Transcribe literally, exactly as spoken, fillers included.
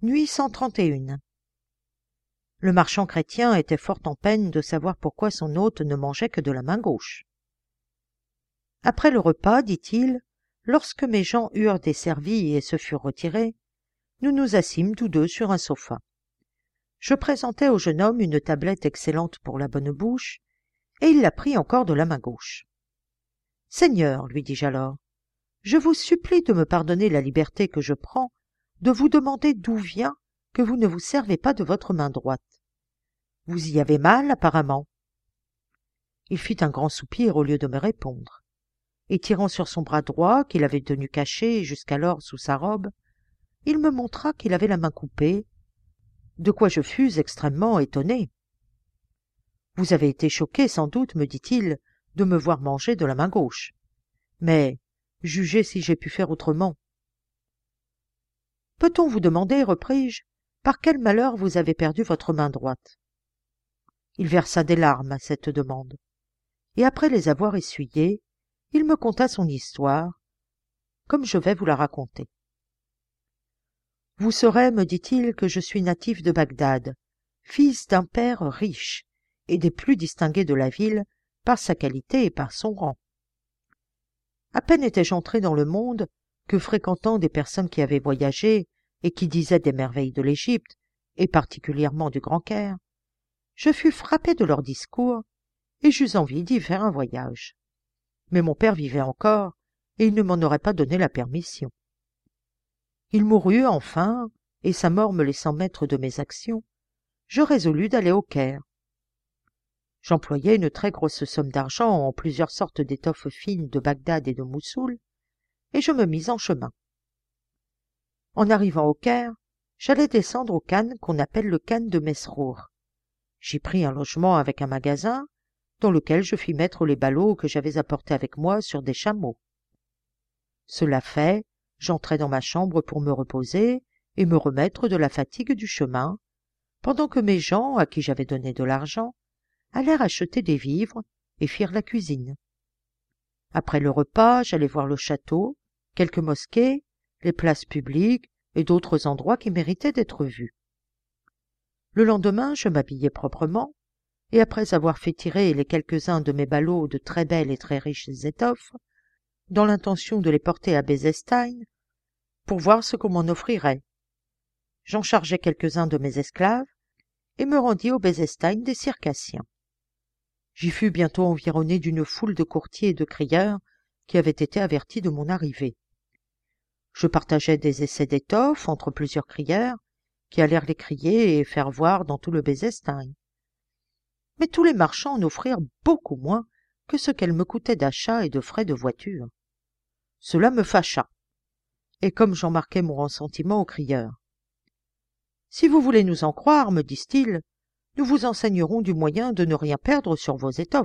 Nuit cent trente et une. Le marchand chrétien était fort en peine de savoir pourquoi son hôte ne mangeait que de la main gauche. Après le repas, dit-il, lorsque mes gens eurent desservi et se furent retirés, nous nous assîmes tous deux sur un sofa. Je présentai au jeune homme une tablette excellente pour la bonne bouche, et il la prit encore de la main gauche. « Seigneur, lui dis-je alors, je vous supplie de me pardonner la liberté que je prends de vous demander d'où vient que vous ne vous servez pas de votre main droite. Vous y avez mal, apparemment. » Il fit un grand soupir au lieu de me répondre, et tirant sur son bras droit, qu'il avait tenu caché jusqu'alors sous sa robe, il me montra qu'il avait la main coupée, de quoi je fus extrêmement étonné. « Vous avez été choqué, sans doute, me dit-il, de me voir manger de la main gauche. Mais jugez si j'ai pu faire autrement. »« Peut-on vous demander, repris-je, par quel malheur vous avez perdu votre main droite ?» Il versa des larmes à cette demande, et après les avoir essuyées, il me conta son histoire, comme je vais vous la raconter. « Vous saurez, me dit-il, que je suis natif de Bagdad, fils d'un père riche, et des plus distingués de la ville par sa qualité et par son rang. À peine étais-je entré dans le monde que, fréquentant des personnes qui avaient voyagé et qui disaient des merveilles de l'Égypte, et particulièrement du Grand Caire, je fus frappé de leurs discours et j'eus envie d'y faire un voyage. Mais mon père vivait encore et il ne m'en aurait pas donné la permission. Il mourut enfin, et sa mort me laissant maître de mes actions, je résolus d'aller au Caire. J'employai une très grosse somme d'argent en plusieurs sortes d'étoffes fines de Bagdad et de Moussoul, et je me mis en chemin. En arrivant au Caire, j'allais descendre au khan qu'on appelle le khan de Mesrour. J'y pris un logement avec un magasin, dans lequel je fis mettre les ballots que j'avais apportés avec moi sur des chameaux. Cela fait, j'entrai dans ma chambre pour me reposer et me remettre de la fatigue du chemin, pendant que mes gens, à qui j'avais donné de l'argent, allèrent acheter des vivres et firent la cuisine. Après le repas, j'allai voir le château, quelques mosquées, les places publiques et d'autres endroits qui méritaient d'être vus. Le lendemain, je m'habillai proprement, et après avoir fait tirer les quelques-uns de mes ballots de très belles et très riches étoffes, dans l'intention de les porter à Bezestein, pour voir ce qu'on m'en offrirait, j'en chargeai quelques-uns de mes esclaves, et me rendis au Bezestein des Circassiens. J'y fus bientôt environné d'une foule de courtiers et de crieurs qui avaient été avertis de mon arrivée. Je partageai des essais d'étoffes entre plusieurs crieurs, qui allèrent les crier et faire voir dans tout le Bezestein. Mais tous les marchands en offrirent beaucoup moins que ce qu'elles me coûtaient d'achat et de frais de voiture. Cela me fâcha, et comme j'en marquai mon ressentiment aux crieurs. « Si vous voulez nous en croire, me disent-ils, nous vous enseignerons du moyen de ne rien perdre sur vos étoffes. »